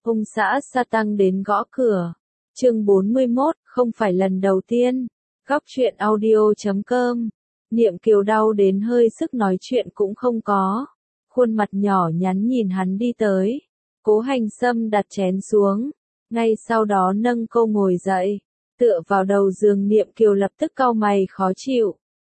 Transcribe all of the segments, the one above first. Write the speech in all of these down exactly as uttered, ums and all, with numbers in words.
Ông xã sa tăng đến gõ cửa. Chương bốn mươi mốt, không phải lần đầu tiên. Góc truyện audio chấm com. Niệm Kiều đau đến hơi sức nói chuyện cũng không có. Khuôn mặt nhỏ nhắn nhìn hắn đi tới. Cố Hành Sâm đặt chén xuống. Ngay sau đó nâng cô ngồi dậy. Tựa vào đầu giường Niệm Kiều lập tức cau mày khó chịu.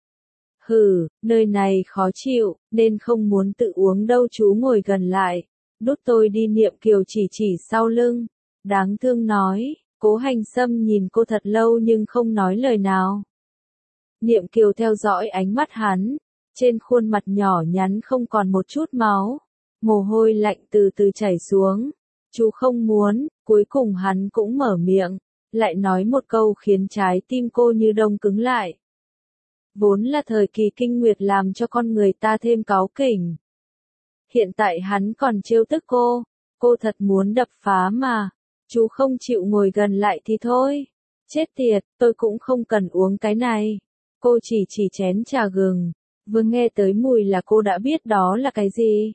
Hừ, nơi này khó chịu, nên không muốn tự uống đâu, chú ngồi gần lại. Đút tôi đi. Niệm Kiều chỉ chỉ sau lưng. Đáng thương nói. Cố Hành Sâm nhìn cô thật lâu nhưng không nói lời nào. Niệm Kiều theo dõi ánh mắt hắn. Trên khuôn mặt nhỏ nhắn không còn một chút máu. Mồ hôi lạnh từ từ chảy xuống. Chú không muốn. Cuối cùng hắn cũng mở miệng. Lại nói một câu khiến trái tim cô như đông cứng lại. Vốn là thời kỳ kinh nguyệt làm cho con người ta thêm cáu kỉnh. Hiện tại hắn còn trêu tức cô. Cô thật muốn đập phá mà. Chú không chịu ngồi gần lại thì thôi. Chết tiệt, tôi cũng không cần uống cái này. Cô chỉ chỉ chén trà gừng. Vừa nghe tới mùi là cô đã biết đó là cái gì.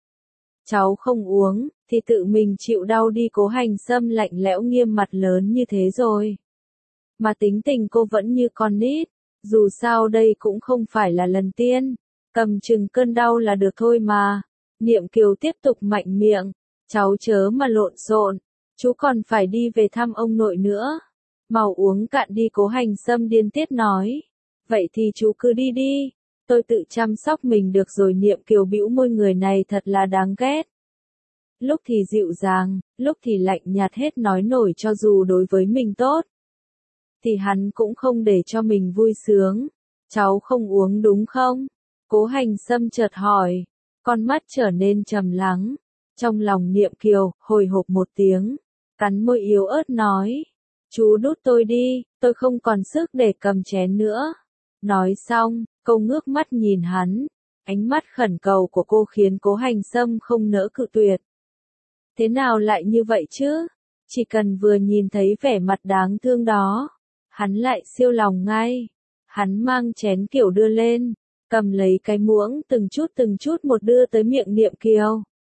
Cháu không uống, thì tự mình chịu đau đi. Cố Hành Sâm lạnh lẽo nghiêm mặt lớn như thế rồi. Mà tính tình cô vẫn như con nít. Dù sao đây cũng không phải là lần tiên. Cầm chừng cơn đau là được thôi mà. Niệm Kiều tiếp tục mạnh miệng. Cháu chớ mà lộn xộn. Chú còn phải đi về thăm ông nội nữa. Mau uống cạn đi. Cố Hành Sâm điên tiết nói. Vậy thì chú cứ đi đi. Tôi tự chăm sóc mình được rồi. Niệm Kiều bĩu môi, người này thật là đáng ghét. Lúc thì dịu dàng, lúc thì lạnh nhạt hết nói nổi. Cho dù đối với mình tốt, thì hắn cũng không để cho mình vui sướng. Cháu không uống đúng không? Cố Hành Sâm chợt hỏi. Con mắt trở nên trầm lắng. Trong lòng Niệm Kiều, hồi hộp một tiếng. Cắn môi yếu ớt nói. Chú đút tôi đi, tôi không còn sức để cầm chén nữa. Nói xong, cô ngước mắt nhìn hắn. Ánh mắt khẩn cầu của cô khiến Cố Hành Sâm không nỡ cự tuyệt. Thế nào lại như vậy chứ? Chỉ cần vừa nhìn thấy vẻ mặt đáng thương đó, hắn lại siêu lòng ngay. Hắn mang chén kiểu đưa lên, cầm lấy cái muỗng từng chút từng chút một đưa tới miệng Niệm Kiều.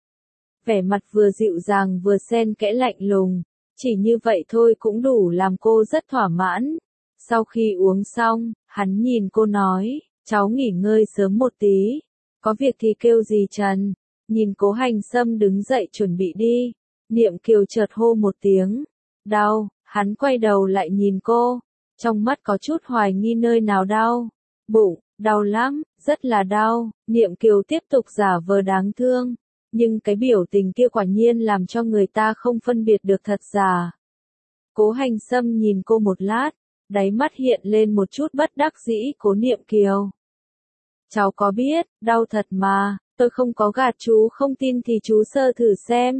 Vẻ mặt vừa dịu dàng vừa xen kẽ lạnh lùng, chỉ như vậy thôi cũng đủ làm cô rất thỏa mãn. Sau khi uống xong, hắn nhìn cô nói, cháu nghỉ ngơi sớm một tí, có việc thì kêu dì Trần. Nhìn Cố Hành Sâm đứng dậy chuẩn bị đi, Niệm Kiều chợt hô một tiếng, đau. Hắn quay đầu lại nhìn cô, trong mắt có chút hoài nghi. Nơi nào đau? Bụng, đau lắm, rất là đau. Niệm Kiều tiếp tục giả vờ đáng thương, nhưng cái biểu tình kia quả nhiên làm cho người ta không phân biệt được thật giả. Cố Hành Sâm nhìn cô một lát, đáy mắt hiện lên một chút bất đắc dĩ. Cố Niệm Kiều, cháu có biết, đau thật mà, tôi không có gạt chú. Không tin thì chú sơ thử xem.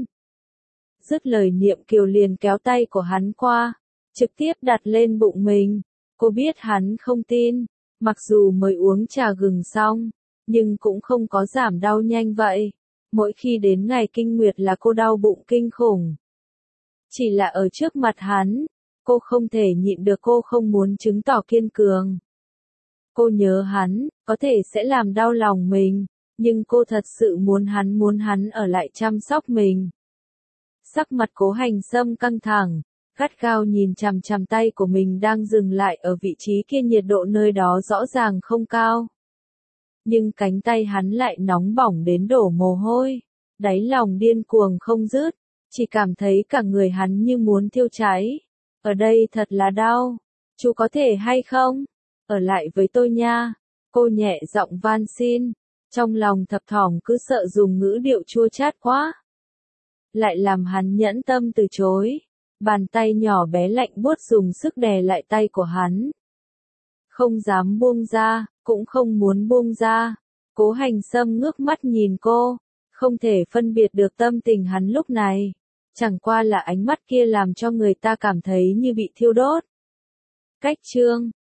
Dứt lời Niệm Kiều liền kéo tay của hắn qua, trực tiếp đặt lên bụng mình. Cô biết hắn không tin, mặc dù mới uống trà gừng xong, nhưng cũng không có giảm đau nhanh vậy. Mỗi khi đến ngày kinh nguyệt là cô đau bụng kinh khủng. Chỉ là ở trước mặt hắn, cô không thể nhịn được. Cô không muốn chứng tỏ kiên cường. Cô nhớ hắn, có thể sẽ làm đau lòng mình, nhưng cô thật sự muốn hắn, muốn hắn ở lại chăm sóc mình. Sắc mặt Cố Hành Sâm căng thẳng, gắt gao nhìn chằm chằm tay của mình đang dừng lại ở vị trí kia. Nhiệt độ nơi đó rõ ràng không cao, nhưng cánh tay hắn lại nóng bỏng đến đổ mồ hôi. Đáy lòng điên cuồng không dứt, chỉ cảm thấy cả người hắn như muốn thiêu cháy. Ở đây thật là đau. Chú có thể hay không? Ở lại với tôi nha. Cô nhẹ giọng van xin. Trong lòng thập thỏm cứ sợ dùng ngữ điệu chua chát quá, lại làm hắn nhẫn tâm từ chối. Bàn tay nhỏ bé lạnh buốt dùng sức đè lại tay của hắn. Không dám buông ra, cũng không muốn buông ra. Cố Hành Sâm ngước mắt nhìn cô, không thể phân biệt được tâm tình hắn lúc này. Chẳng qua là ánh mắt kia làm cho người ta cảm thấy như bị thiêu đốt. Cách chương